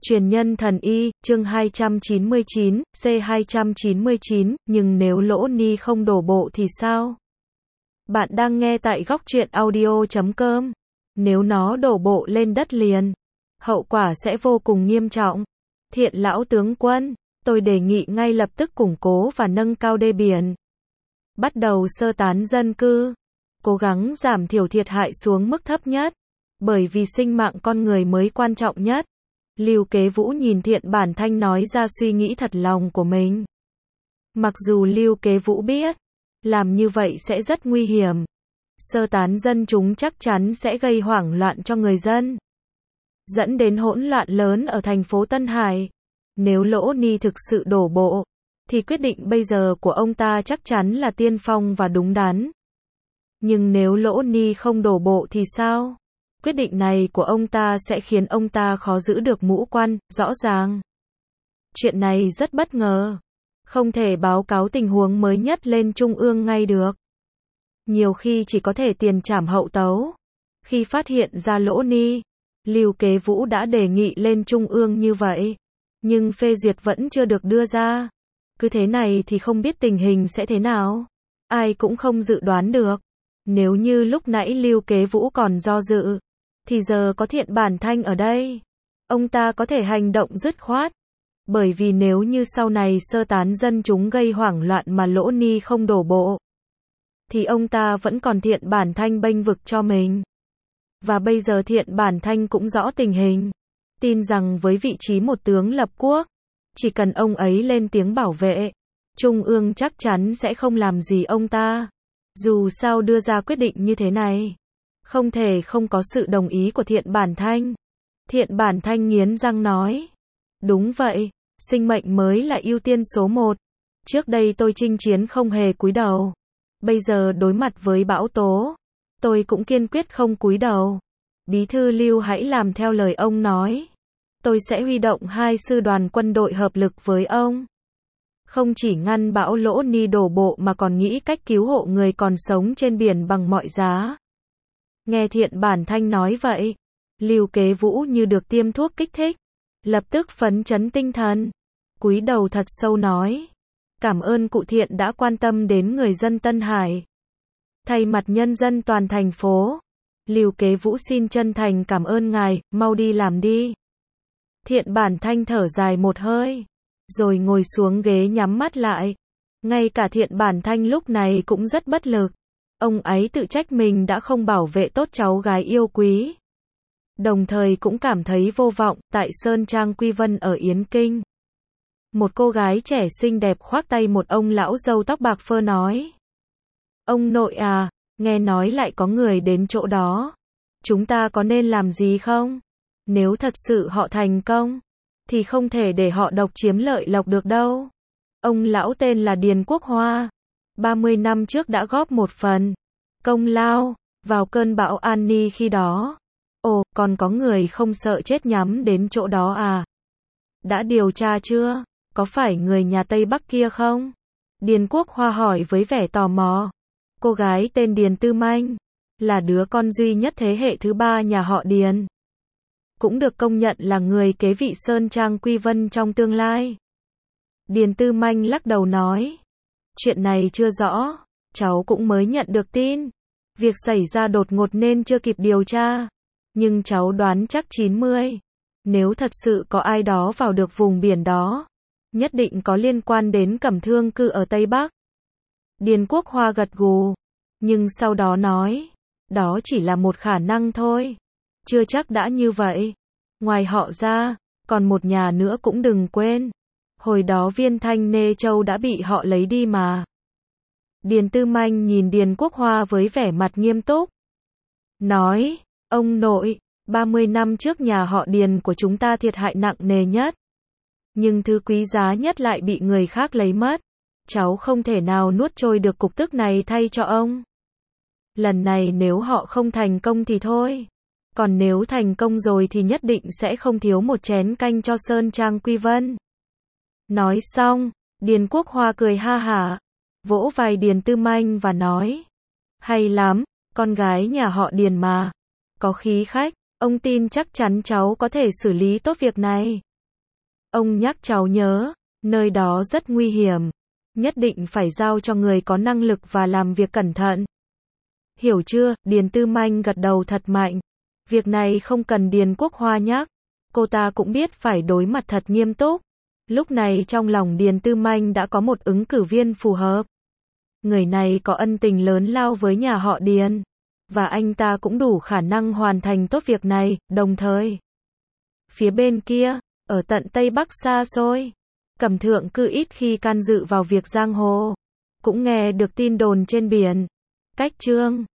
Truyền nhân thần y, chương 299, C299, nhưng nếu lỗ ni không đổ bộ thì sao? Bạn đang nghe tại góc truyện audio.com. Nếu nó đổ bộ lên đất liền, hậu quả sẽ vô cùng nghiêm trọng. Thiện lão tướng quân, tôi đề nghị ngay lập tức củng cố và nâng cao đê biển. Bắt đầu sơ tán dân cư, cố gắng giảm thiểu thiệt hại xuống mức thấp nhất, bởi vì sinh mạng con người mới quan trọng nhất. Lưu Kế Vũ nhìn Thiện Bản Thanh nói ra suy nghĩ thật lòng của mình. Mặc dù Lưu Kế Vũ biết, làm như vậy sẽ rất nguy hiểm. Sơ tán dân chúng chắc chắn sẽ gây hoảng loạn cho người dân, dẫn đến hỗn loạn lớn ở thành phố Tân Hải. Nếu Lỗ Ni thực sự đổ bộ, thì quyết định bây giờ của ông ta chắc chắn là tiên phong và đúng đắn. Nhưng nếu Lỗ Ni không đổ bộ thì sao? Quyết định này của ông ta sẽ khiến ông ta khó giữ được mũ quan, rõ ràng. Chuyện này rất bất ngờ. Không thể báo cáo tình huống mới nhất lên Trung ương ngay được. Nhiều khi chỉ có thể tiền trảm hậu tấu. Khi phát hiện ra Lỗ Ni, Lưu Kế Vũ đã đề nghị lên Trung ương như vậy. Nhưng phê duyệt vẫn chưa được đưa ra. Cứ thế này thì không biết tình hình sẽ thế nào. Ai cũng không dự đoán được. Nếu như lúc nãy Lưu Kế Vũ còn do dự, thì giờ có Thiện Bản Thanh ở đây, ông ta có thể hành động dứt khoát. Bởi vì nếu như sau này sơ tán dân chúng gây hoảng loạn mà Lỗ Ni không đổ bộ, thì ông ta vẫn còn Thiện Bản Thanh bênh vực cho mình. Và bây giờ Thiện Bản Thanh cũng rõ tình hình, tin rằng với vị trí một tướng lập quốc, chỉ cần ông ấy lên tiếng bảo vệ, Trung ương chắc chắn sẽ không làm gì ông ta. Dù sao đưa ra quyết định như thế này, không thể không có sự đồng ý của Thiện Bản Thanh. Thiện Bản Thanh nghiến răng nói. Đúng vậy, sinh mệnh mới là ưu tiên số 1. Trước đây tôi chinh chiến không hề cúi đầu. Bây giờ đối mặt với bão tố, tôi cũng kiên quyết không cúi đầu. Bí thư Lưu hãy làm theo lời ông nói. Tôi sẽ huy động 2 sư đoàn quân đội hợp lực với ông. Không chỉ ngăn bão Lỗ Ni đổ bộ mà còn nghĩ cách cứu hộ người còn sống trên biển bằng mọi giá. Nghe Thiện Bản Thanh nói vậy, Lưu Kế Vũ như được tiêm thuốc kích thích, lập tức phấn chấn tinh thần, cúi đầu thật sâu nói: cảm ơn cụ Thiện đã quan tâm đến người dân Tân Hải. Thay mặt nhân dân toàn thành phố, Lưu Kế Vũ xin chân thành cảm ơn ngài, mau đi làm đi. Thiện Bản Thanh thở dài một hơi, rồi ngồi xuống ghế nhắm mắt lại. Ngay cả Thiện Bản Thanh lúc này cũng rất bất lực. Ông ấy tự trách mình đã không bảo vệ tốt cháu gái yêu quý. Đồng thời cũng cảm thấy vô vọng. Tại Sơn Trang Quy Vân ở Yến Kinh, một cô gái trẻ xinh đẹp khoác tay một ông lão râu tóc bạc phơ nói: ông nội à, nghe nói lại có người đến chỗ đó. Chúng ta có nên làm gì không? Nếu thật sự họ thành công, thì không thể để họ độc chiếm lợi lộc được đâu. Ông lão tên là Điền Quốc Hoa, 30 năm trước đã góp một phần công lao vào cơn bão An Ni khi đó. Ồ, còn có người không sợ chết nhắm đến chỗ đó à? Đã điều tra chưa? Có phải người nhà Tây Bắc kia không? Điền Quốc Hoa hỏi với vẻ tò mò. Cô gái tên Điền Tư Manh, là đứa con duy nhất thế hệ thứ 3 nhà họ Điền, cũng được công nhận là người kế vị Sơn Trang Quy Vân trong tương lai. Điền Tư Manh lắc đầu nói: chuyện này chưa rõ, cháu cũng mới nhận được tin. Việc xảy ra đột ngột nên chưa kịp điều tra. Nhưng cháu đoán chắc 90. Nếu thật sự có ai đó vào được vùng biển đó, nhất định có liên quan đến Cẩm Thương cư ở Tây Bắc. Điền Quốc Hoa gật gù, nhưng sau đó nói: đó chỉ là một khả năng thôi. Chưa chắc đã như vậy. Ngoài họ ra, còn một nhà nữa cũng đừng quên. Hồi đó Viên Thanh Nê Châu đã bị họ lấy đi mà. Điền Tư Manh nhìn Điền Quốc Hoa với vẻ mặt nghiêm túc, nói: ông nội, 30 năm trước nhà họ Điền của chúng ta thiệt hại nặng nề nhất. Nhưng thứ quý giá nhất lại bị người khác lấy mất. Cháu không thể nào nuốt trôi được cục tức này thay cho ông. Lần này nếu họ không thành công thì thôi. Còn nếu thành công rồi thì nhất định sẽ không thiếu một chén canh cho Sơn Trang Quy Vân. Nói xong, Điền Quốc Hoa cười ha hả, vỗ vai Điền Tư Manh và nói: hay lắm, con gái nhà họ Điền mà. Có khí khách, ông tin chắc chắn cháu có thể xử lý tốt việc này. Ông nhắc cháu nhớ, nơi đó rất nguy hiểm. Nhất định phải giao cho người có năng lực và làm việc cẩn thận. Hiểu chưa? Điền Tư Manh gật đầu thật mạnh. Việc này không cần Điền Quốc Hoa nhắc. Cô ta cũng biết phải đối mặt thật nghiêm túc. Lúc này trong lòng Điền Tư Manh đã có một ứng cử viên phù hợp. Người này có ân tình lớn lao với nhà họ Điền. Và anh ta cũng đủ khả năng hoàn thành tốt việc này, đồng thời. Phía bên kia, ở tận Tây Bắc xa xôi, Cẩm Thượng Cư ít khi can dự vào việc giang hồ. Cũng nghe được tin đồn trên biển. Cách Trương